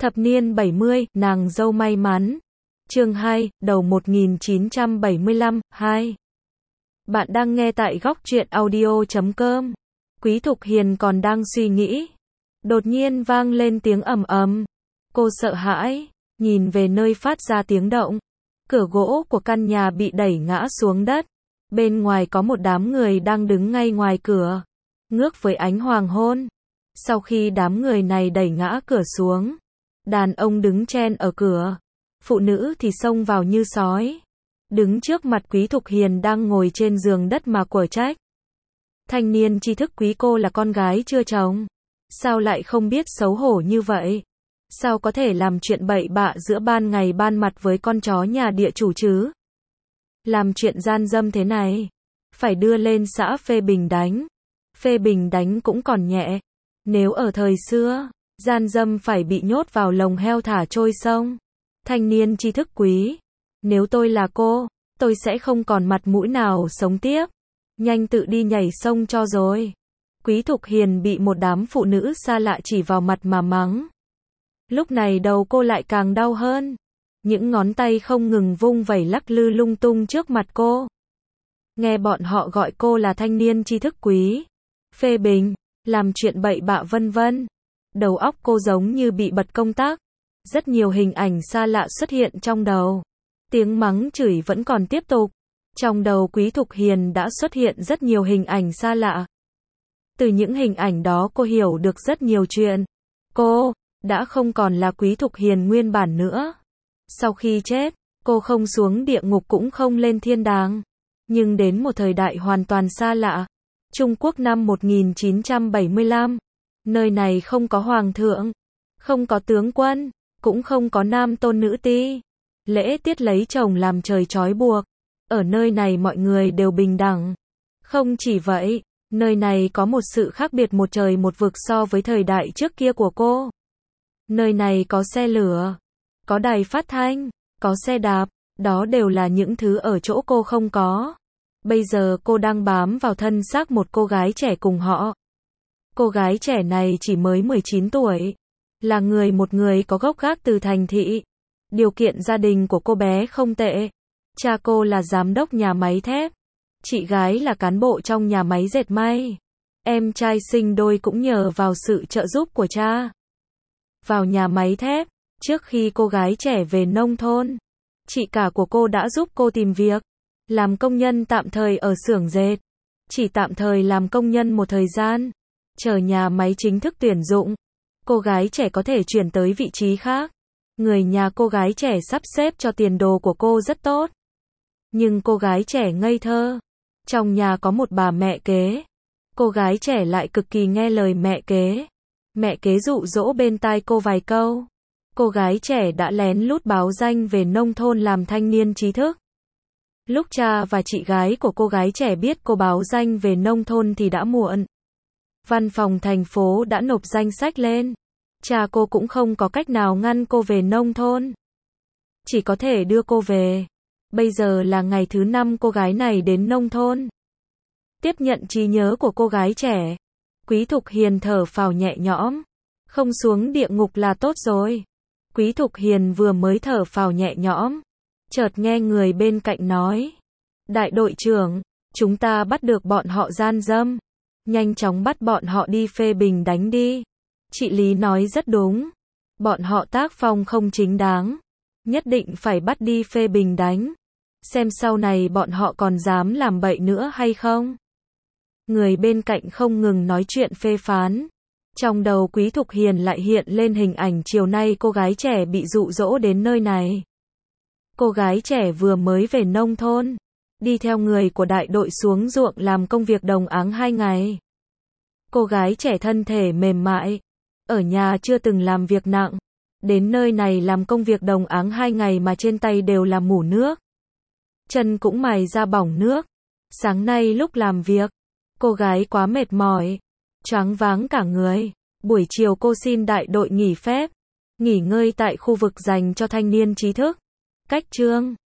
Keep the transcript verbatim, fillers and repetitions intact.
Thập niên bảy mươi, nàng dâu may mắn. Chương hai, đầu một nghìn chín trăm bảy mươi lăm, hai. Bạn đang nghe tại góc truyện audio chấm com. Quý Thục Hiền còn đang suy nghĩ. Đột nhiên vang lên tiếng ầm ầm. Cô sợ hãi, nhìn về nơi phát ra tiếng động. Cửa gỗ của căn nhà bị đẩy ngã xuống đất. Bên ngoài có một đám người đang đứng ngay ngoài cửa, ngước với ánh hoàng hôn. Sau khi đám người này đẩy ngã cửa xuống, đàn ông đứng chen ở cửa, phụ nữ thì xông vào như sói. Đứng trước mặt Quý Thục Hiền đang ngồi trên giường đất mà quở trách. Thanh niên tri thức quý, cô là con gái chưa chồng, sao lại không biết xấu hổ như vậy? Sao có thể làm chuyện bậy bạ giữa ban ngày ban mặt với con chó nhà địa chủ chứ? Làm chuyện gian dâm thế này, phải đưa lên xã phê bình đánh. Phê bình đánh cũng còn nhẹ. Nếu ở thời xưa, gian dâm phải bị nhốt vào lồng heo thả trôi sông. Thanh niên tri thức quý, nếu tôi là cô, tôi sẽ không còn mặt mũi nào sống tiếp. Nhanh tự đi nhảy sông cho rồi. Quý Thục Hiền bị một đám phụ nữ xa lạ chỉ vào mặt mà mắng. Lúc này đầu cô lại càng đau hơn. Những ngón tay không ngừng vung vẩy lắc lư lung tung trước mặt cô. Nghe bọn họ gọi cô là thanh niên tri thức quý, phê bình, làm chuyện bậy bạ vân vân. Đầu óc cô giống như bị bật công tắc. Rất nhiều hình ảnh xa lạ xuất hiện trong đầu. Tiếng mắng chửi vẫn còn tiếp tục. Trong đầu Quý Thục Hiền đã xuất hiện rất nhiều hình ảnh xa lạ. Từ những hình ảnh đó cô hiểu được rất nhiều chuyện. Cô đã không còn là Quý Thục Hiền nguyên bản nữa. Sau khi chết, cô không xuống địa ngục cũng không lên thiên đàng. Nhưng đến một thời đại hoàn toàn xa lạ. Trung Quốc năm một nghìn chín trăm bảy mươi lăm. Nơi này không có hoàng thượng, không có tướng quân, cũng không có nam tôn nữ ti. Lễ tiết lấy chồng làm trời trói buộc. Ở nơi này mọi người đều bình đẳng. Không chỉ vậy, nơi này có một sự khác biệt một trời một vực so với thời đại trước kia của cô. Nơi này có xe lửa, có đài phát thanh, có xe đạp, đó đều là những thứ ở chỗ cô không có. Bây giờ cô đang bám vào thân xác một cô gái trẻ cùng họ. Cô gái trẻ này chỉ mới mười chín tuổi, là người một người có gốc gác từ thành thị. Điều kiện gia đình của cô bé không tệ. Cha cô là giám đốc nhà máy thép, chị gái là cán bộ trong nhà máy dệt may. Em trai sinh đôi cũng nhờ vào sự trợ giúp của cha. Vào nhà máy thép, trước khi cô gái trẻ về nông thôn, chị cả của cô đã giúp cô tìm việc, làm công nhân tạm thời ở xưởng dệt. Chỉ tạm thời làm công nhân một thời gian, chờ nhà máy chính thức tuyển dụng, cô gái trẻ có thể chuyển tới vị trí khác. Người nhà cô gái trẻ sắp xếp cho tiền đồ của cô rất tốt. Nhưng cô gái trẻ ngây thơ. Trong nhà có một bà mẹ kế. Cô gái trẻ lại cực kỳ nghe lời mẹ kế. Mẹ kế dụ dỗ bên tai cô vài câu. Cô gái trẻ đã lén lút báo danh về nông thôn làm thanh niên trí thức. Lúc cha và chị gái của cô gái trẻ biết cô báo danh về nông thôn thì đã muộn. Văn phòng thành phố đã nộp danh sách lên. Cha cô cũng không có cách nào ngăn cô về nông thôn. Chỉ có thể đưa cô về. Bây giờ là ngày thứ năm cô gái này đến nông thôn. Tiếp nhận trí nhớ của cô gái trẻ, Quý Thục Hiền thở phào nhẹ nhõm. Không xuống địa ngục là tốt rồi. Quý Thục Hiền vừa mới thở phào nhẹ nhõm, chợt nghe người bên cạnh nói. Đại đội trưởng, chúng ta bắt được bọn họ gian dâm. Nhanh chóng bắt bọn họ đi phê bình đánh đi. Chị Lý nói rất đúng. Bọn họ tác phong không chính đáng. Nhất định phải bắt đi phê bình đánh. Xem sau này bọn họ còn dám làm bậy nữa hay không. Người bên cạnh không ngừng nói chuyện phê phán. Trong đầu Quý Thục Hiền lại hiện lên hình ảnh chiều nay cô gái trẻ bị dụ dỗ đến nơi này. Cô gái trẻ vừa mới về nông thôn, đi theo người của đại đội xuống ruộng làm công việc đồng áng hai ngày. Cô gái trẻ thân thể mềm mại, ở nhà chưa từng làm việc nặng, đến nơi này làm công việc đồng áng hai ngày mà trên tay đều là mủ nước. Chân cũng mài ra bỏng nước. Sáng nay lúc làm việc, cô gái quá mệt mỏi, choáng váng cả người. Buổi chiều cô xin đại đội nghỉ phép, nghỉ ngơi tại khu vực dành cho thanh niên trí thức. Cách chương